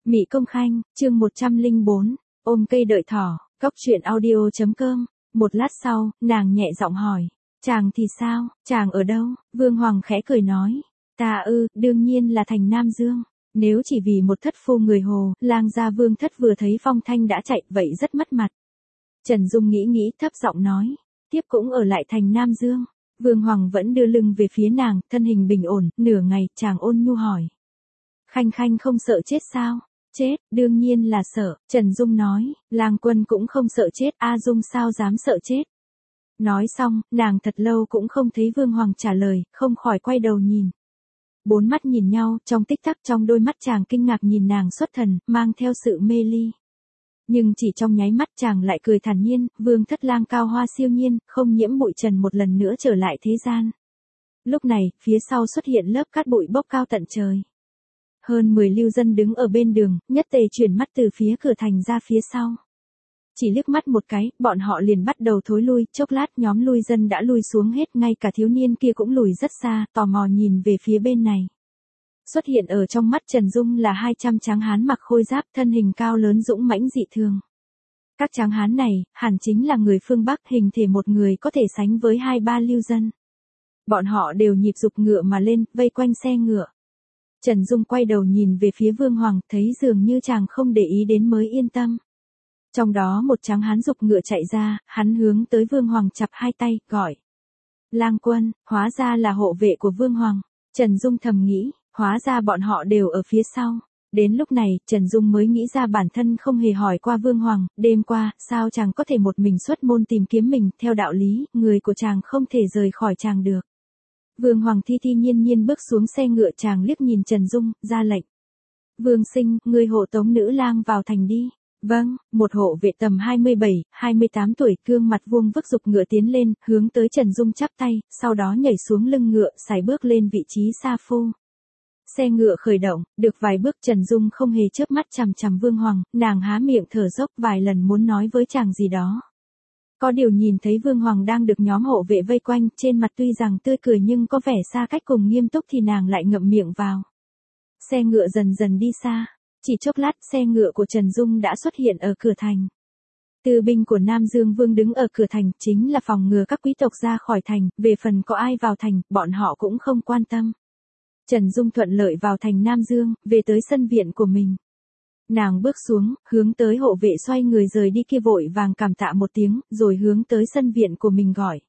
Mị Công Khanh, chương 104, ôm cây đợi thỏ, cóc truyện audio.com. Một lát sau, nàng nhẹ giọng hỏi, chàng thì sao, chàng ở đâu? Vương Hoàng khẽ cười nói, ta đương nhiên là thành Nam Dương. Nếu chỉ vì một thất phu người Hồ, lang gia Vương thất vừa thấy Phong Thanh đã chạy, vậy rất mất mặt. Trần Dung nghĩ thấp giọng nói, tiếp cũng ở lại thành Nam Dương. Vương Hoàng vẫn đưa lưng về phía nàng, thân hình bình ổn, nửa ngày, chàng ôn nhu hỏi. Khanh Khanh không sợ chết sao? Chết, đương nhiên là sợ, Trần Dung nói, Lang Quân cũng không sợ chết, A Dung sao dám sợ chết. Nói xong, nàng thật lâu cũng không thấy Vương Hoàng trả lời, không khỏi quay đầu nhìn. Bốn mắt nhìn nhau, trong tích tắc trong đôi mắt chàng kinh ngạc nhìn nàng xuất thần, mang theo sự mê ly. Nhưng chỉ trong nháy mắt chàng lại cười thản nhiên, Vương thất lang cao hoa siêu nhiên, không nhiễm bụi trần một lần nữa trở lại thế gian. Lúc này, phía sau xuất hiện lớp cát bụi bốc cao tận trời. Hơn 10 lưu dân đứng ở bên đường, nhất tề chuyển mắt từ phía cửa thành ra phía sau. Chỉ liếc mắt một cái, bọn họ liền bắt đầu thối lui, chốc lát nhóm lui dân đã lui xuống hết, ngay cả thiếu niên kia cũng lùi rất xa, tò mò nhìn về phía bên này. Xuất hiện ở trong mắt Trần Dung là 200 tráng hán mặc khôi giáp, thân hình cao lớn dũng mãnh dị thường. Các tráng hán này, hẳn chính là người phương Bắc, hình thể một người có thể sánh với 2-3 lưu dân. Bọn họ đều nhịp dục ngựa mà lên, vây quanh xe ngựa. Trần Dung quay đầu nhìn về phía Vương Hoàng, thấy dường như chàng không để ý đến mới yên tâm. Trong đó một tráng hán dục ngựa chạy ra, hắn hướng tới Vương Hoàng chắp hai tay, gọi. Lang Quân, hóa ra là hộ vệ của Vương Hoàng. Trần Dung thầm nghĩ, hóa ra bọn họ đều ở phía sau. Đến lúc này, Trần Dung mới nghĩ ra bản thân không hề hỏi qua Vương Hoàng, đêm qua, sao chàng có thể một mình xuất môn tìm kiếm mình, theo đạo lý, người của chàng không thể rời khỏi chàng được. Vương Hoàng thi nhiên bước xuống xe ngựa, chàng liếc nhìn Trần Dung, ra lệnh. Vương Sinh, ngươi hộ tống nữ lang vào thành đi. Vâng, một hộ vệ tầm 27-28 tuổi, gương mặt vuông vức dục ngựa tiến lên, hướng tới Trần Dung chắp tay, sau đó nhảy xuống lưng ngựa, sải bước lên vị trí sa phu. Xe ngựa khởi động, được vài bước Trần Dung không hề chớp mắt chằm chằm Vương Hoàng, nàng há miệng thở dốc vài lần muốn nói với chàng gì đó. Có điều nhìn thấy Vương Hoàng đang được nhóm hộ vệ vây quanh, trên mặt tuy rằng tươi cười nhưng có vẻ xa cách cùng nghiêm túc thì nàng lại ngậm miệng vào. Xe ngựa dần dần đi xa, chỉ chốc lát xe ngựa của Trần Dung đã xuất hiện ở cửa thành. Tư binh của Nam Dương Vương đứng ở cửa thành, chính là phòng ngừa các quý tộc ra khỏi thành, về phần có ai vào thành, bọn họ cũng không quan tâm. Trần Dung thuận lợi vào thành Nam Dương, về tới sân viện của mình. Nàng bước xuống, hướng tới hộ vệ xoay người rời đi kia vội vàng cảm tạ một tiếng, rồi hướng tới sân viện của mình gọi.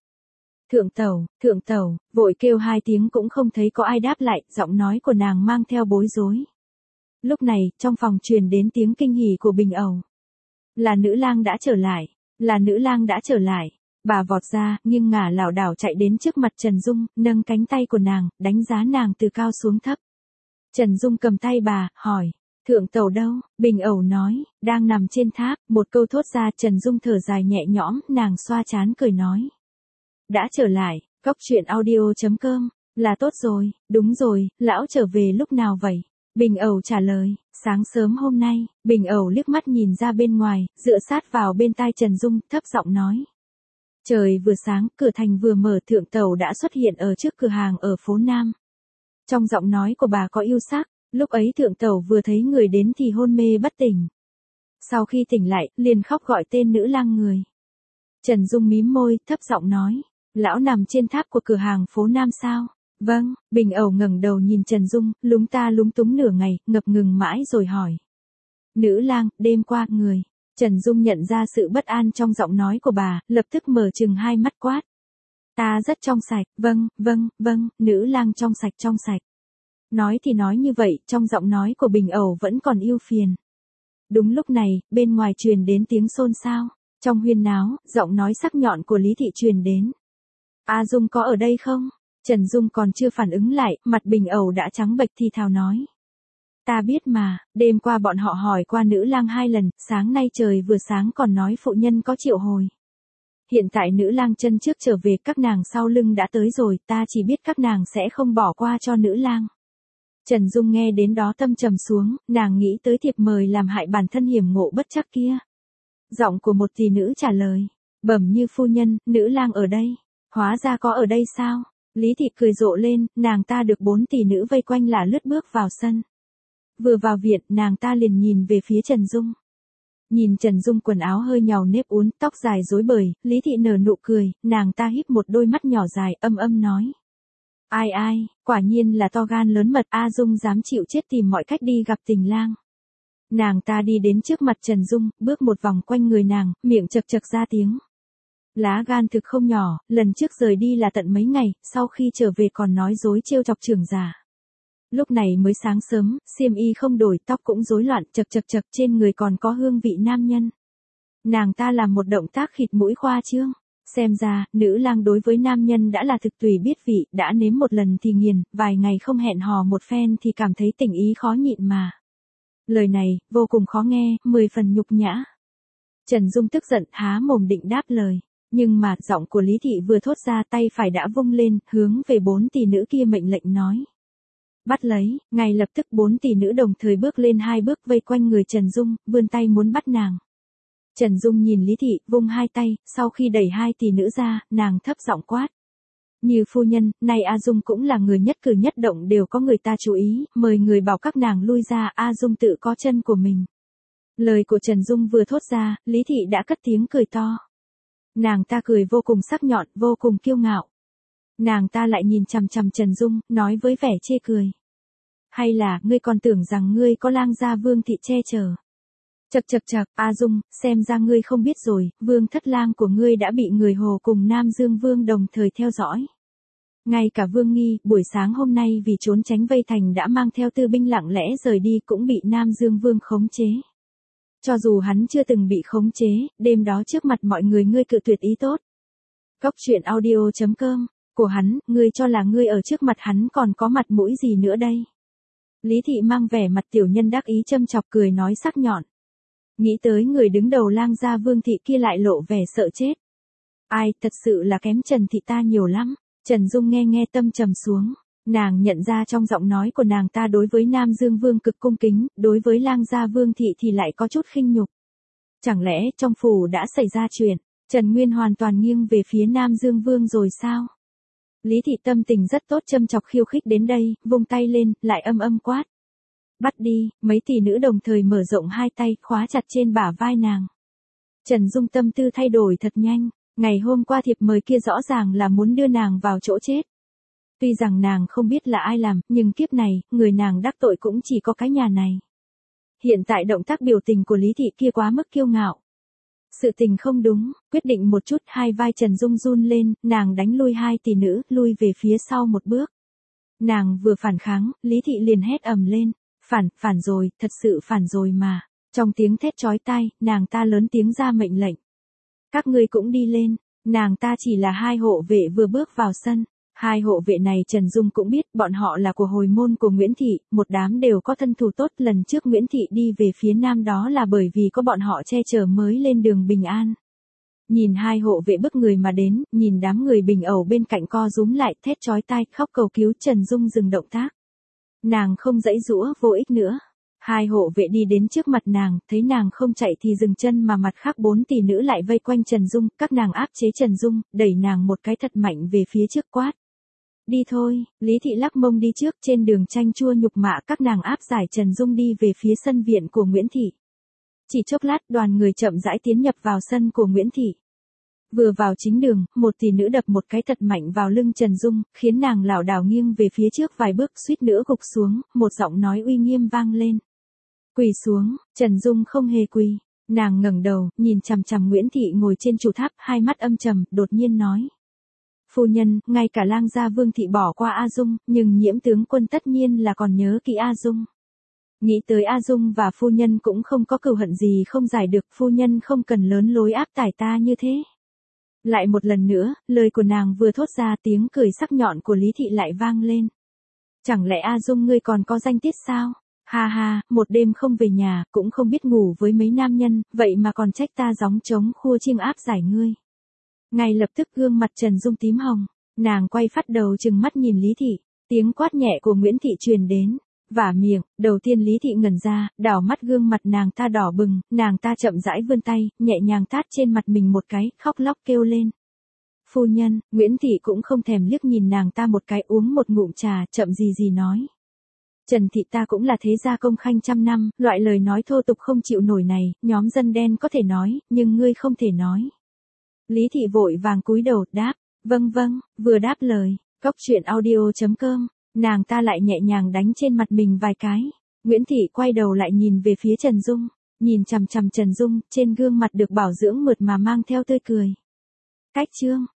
Thượng tẩu, vội kêu hai tiếng cũng không thấy có ai đáp lại, giọng nói của nàng mang theo bối rối. Lúc này, trong phòng truyền đến tiếng kinh hỉ của Bình Ẩu. Là nữ lang đã trở lại. Bà vọt ra, nhưng ngả lảo đảo chạy đến trước mặt Trần Dung, nâng cánh tay của nàng, đánh giá nàng từ cao xuống thấp. Trần Dung cầm tay bà, hỏi. Thượng tẩu đâu? Bình Ẩu nói, đang nằm trên tháp, một câu thốt ra Trần Dung thở dài nhẹ nhõm, nàng xoa trán cười nói. Đã trở lại, cóc truyện audio.com, là tốt rồi, đúng rồi, lão trở về lúc nào vậy? Bình Ẩu trả lời, sáng sớm hôm nay. Bình Ẩu liếc mắt nhìn ra bên ngoài, dựa sát vào bên tai Trần Dung, thấp giọng nói. Trời vừa sáng, cửa thành vừa mở, thượng tẩu đã xuất hiện ở trước cửa hàng ở phố Nam. Trong giọng nói của bà có yêu sắc. Lúc ấy thượng tẩu vừa thấy người đến thì hôn mê bất tỉnh. Sau khi tỉnh lại, liền khóc gọi tên nữ lang người. Trần Dung mím môi, thấp giọng nói. Lão nằm trên tháp của cửa hàng phố Nam sao? Vâng, Bình Ẩu ngẩng đầu nhìn Trần Dung, lúng túng nửa ngày, ngập ngừng mãi rồi hỏi. Nữ lang, đêm qua, người. Trần Dung nhận ra sự bất an trong giọng nói của bà, lập tức mở trừng hai mắt quát. Ta rất trong sạch, vâng, nữ lang trong sạch. Nói thì nói như vậy, trong giọng nói của Bình Ẩu vẫn còn ưu phiền. Đúng lúc này, bên ngoài truyền đến tiếng xôn xao. Trong huyên náo, giọng nói sắc nhọn của Lý Thị truyền đến. A Dung có ở đây không? Trần Dung còn chưa phản ứng lại, mặt Bình Ẩu đã trắng bệch thì thào nói. Ta biết mà, đêm qua bọn họ hỏi qua nữ lang 2 lần, sáng nay trời vừa sáng còn nói phụ nhân có triệu hồi. Hiện tại nữ lang chân trước trở về, các nàng sau lưng đã tới rồi, ta chỉ biết các nàng sẽ không bỏ qua cho nữ lang. Trần Dung nghe đến đó tâm trầm xuống, nàng nghĩ tới thiệp mời làm hại bản thân hiểm ngộ bất trắc kia. Giọng của một tỷ nữ trả lời, bẩm như phu nhân, nữ lang ở đây. Hóa ra có ở đây sao? Lý Thị cười rộ lên, nàng ta được 4 tỷ nữ vây quanh là lướt bước vào sân. Vừa vào viện, nàng ta liền nhìn về phía Trần Dung. Nhìn Trần Dung quần áo hơi nhàu nếp uốn, tóc dài rối bời, Lý Thị nở nụ cười, nàng ta híp một đôi mắt nhỏ dài, âm âm nói. Ai ai, quả nhiên là to gan lớn mật, A Dung dám chịu chết tìm mọi cách đi gặp tình lang. Nàng ta đi đến trước mặt Trần Dung, bước một vòng quanh người nàng, miệng chậc chậc ra tiếng. Lá gan thực không nhỏ, lần trước rời đi là tận mấy ngày, sau khi trở về còn nói dối trêu chọc trưởng giả. Lúc này mới sáng sớm, xiêm y không đổi, tóc cũng rối loạn, chậc chậc chậc, trên người còn có hương vị nam nhân. Nàng ta làm một động tác khịt mũi khoa trương. Xem ra, nữ lang đối với nam nhân đã là thực tùy biết vị, đã nếm một lần thì nghiền, vài ngày không hẹn hò một phen thì cảm thấy tình ý khó nhịn mà. Lời này, vô cùng khó nghe, 10 phần nhục nhã. Trần Dung tức giận, há mồm định đáp lời. Nhưng mà, giọng của Lý Thị vừa thốt ra, tay phải đã vung lên, hướng về 4 tỷ nữ kia mệnh lệnh nói. Bắt lấy, ngay lập tức 4 tỷ nữ đồng thời bước lên 2 bước vây quanh người Trần Dung, vươn tay muốn bắt nàng. Trần Dung nhìn Lý Thị, vung 2 tay, sau khi đẩy 2 tỷ nữ ra, nàng thấp giọng quát. Như phu nhân, nay A Dung cũng là người nhất cử nhất động đều có người ta chú ý, mời người bảo các nàng lui ra, A Dung tự có chân của mình. Lời của Trần Dung vừa thốt ra, Lý Thị đã cất tiếng cười to. Nàng ta cười vô cùng sắc nhọn, vô cùng kiêu ngạo. Nàng ta lại nhìn chằm chằm Trần Dung, nói với vẻ chê cười. Hay là, ngươi còn tưởng rằng ngươi có lang gia Vương Thị che chở. Chậc chậc chậc, A Dung, xem ra ngươi không biết rồi, Vương thất lang của ngươi đã bị người Hồ cùng Nam Dương Vương đồng thời theo dõi. Ngay cả Vương Nghi, buổi sáng hôm nay vì trốn tránh vây thành đã mang theo tư binh lặng lẽ rời đi cũng bị Nam Dương Vương khống chế. Cho dù hắn chưa từng bị khống chế, đêm đó trước mặt mọi người ngươi cự tuyệt ý tốt. Cóc truyện audio.com, của hắn, ngươi cho là ngươi ở trước mặt hắn còn có mặt mũi gì nữa đây? Lý Thị mang vẻ mặt tiểu nhân đắc ý châm chọc cười nói sắc nhọn. Nghĩ tới người đứng đầu lang gia Vương Thị kia lại lộ vẻ sợ chết. Ai, thật sự là kém Trần Thị ta nhiều lắm. Trần Dung nghe tâm trầm xuống. Nàng nhận ra trong giọng nói của nàng ta đối với Nam Dương Vương cực cung kính, đối với lang gia Vương Thị thì lại có chút khinh nhục. Chẳng lẽ trong phủ đã xảy ra chuyện, Trần Nguyên hoàn toàn nghiêng về phía Nam Dương Vương rồi sao? Lý Thị tâm tình rất tốt châm chọc khiêu khích đến đây, vung tay lên, lại âm quát. Bắt đi, mấy tỷ nữ đồng thời mở rộng 2 tay, khóa chặt trên bả vai nàng. Trần Dung tâm tư thay đổi thật nhanh, ngày hôm qua thiệp mời kia rõ ràng là muốn đưa nàng vào chỗ chết. Tuy rằng nàng không biết là ai làm, nhưng kiếp này, người nàng đắc tội cũng chỉ có cái nhà này. Hiện tại động tác biểu tình của Lý Thị kia quá mức kiêu ngạo. Sự tình không đúng, quyết định một chút, 2 vai Trần Dung run lên, nàng đánh lui 2 tỷ nữ, lui về phía sau một bước. Nàng vừa phản kháng, Lý Thị liền hét ầm lên. Phản rồi, thật sự phản rồi mà. Trong tiếng thét chói tai, nàng ta lớn tiếng ra mệnh lệnh. Các ngươi cũng đi lên, nàng ta chỉ là 2 hộ vệ vừa bước vào sân. 2 hộ vệ này Trần Dung cũng biết bọn họ là của hồi môn của Nguyễn Thị, một đám đều có thân thủ tốt. Lần trước Nguyễn Thị đi về phía nam đó là bởi vì có bọn họ che chở mới lên đường bình an. Nhìn 2 hộ vệ bức người mà đến, nhìn đám người bình ẩu bên cạnh co rúm lại thét chói tai khóc cầu cứu. Trần Dung dừng động tác. Nàng không giãy giũa vô ích nữa. 2 hộ vệ đi đến trước mặt nàng, thấy nàng không chạy thì dừng chân mà mặt khác 4 tỷ nữ lại vây quanh Trần Dung, các nàng áp chế Trần Dung, đẩy nàng một cái thật mạnh về phía trước quát. Đi thôi, Lý Thị lắc mông đi trước trên đường chanh chua nhục mạ các nàng áp giải Trần Dung đi về phía sân viện của Nguyễn Thị. Chỉ chốc lát đoàn người chậm rãi tiến nhập vào sân của Nguyễn Thị. Vừa vào chính đường, một tỷ nữ đập một cái thật mạnh vào lưng Trần Dung, khiến nàng lảo đảo nghiêng về phía trước vài bước suýt nữa gục xuống, một giọng nói uy nghiêm vang lên. Quỳ xuống, Trần Dung không hề quỳ. Nàng ngẩng đầu, nhìn chằm chằm Nguyễn Thị ngồi trên trụ tháp, hai mắt âm trầm, đột nhiên nói. Phu nhân, ngay cả lang gia Vương Thị bỏ qua A Dung, nhưng Nhiễm tướng quân tất nhiên là còn nhớ kỹ A Dung. Nghĩ tới A Dung và phu nhân cũng không có cừu hận gì không giải được, phu nhân không cần lớn lối áp tải ta như thế. Lại một lần nữa, lời của nàng vừa thốt ra tiếng cười sắc nhọn của Lý Thị lại vang lên. Chẳng lẽ A Dung ngươi còn có danh tiết sao? Ha ha, một đêm không về nhà, cũng không biết ngủ với mấy nam nhân, vậy mà còn trách ta gióng trống khua chiêng áp giải ngươi. Ngay lập tức gương mặt Trần Dung tím hồng, nàng quay phát đầu trừng mắt nhìn Lý Thị, tiếng quát nhẹ của Nguyễn Thị truyền đến. Vả miệng, đầu tiên Lý Thị ngẩn ra, đảo mắt gương mặt nàng ta đỏ bừng, nàng ta chậm rãi vươn tay, nhẹ nhàng tát trên mặt mình một cái, khóc lóc kêu lên. Phu nhân, Nguyễn Thị cũng không thèm liếc nhìn nàng ta một cái uống một ngụm trà, chậm gì nói. Trần Thị ta cũng là thế gia công khanh trăm năm, loại lời nói thô tục không chịu nổi này, nhóm dân đen có thể nói, nhưng ngươi không thể nói. Lý Thị vội vàng cúi đầu, đáp, vâng vâng, vừa đáp lời, cóc truyện audio.com, nàng ta lại nhẹ nhàng đánh trên mặt mình vài cái. Nguyễn Thị quay đầu lại nhìn về phía Trần Dung, nhìn chằm chằm Trần Dung, trên gương mặt được bảo dưỡng mượt mà mang theo tươi cười. Cách chương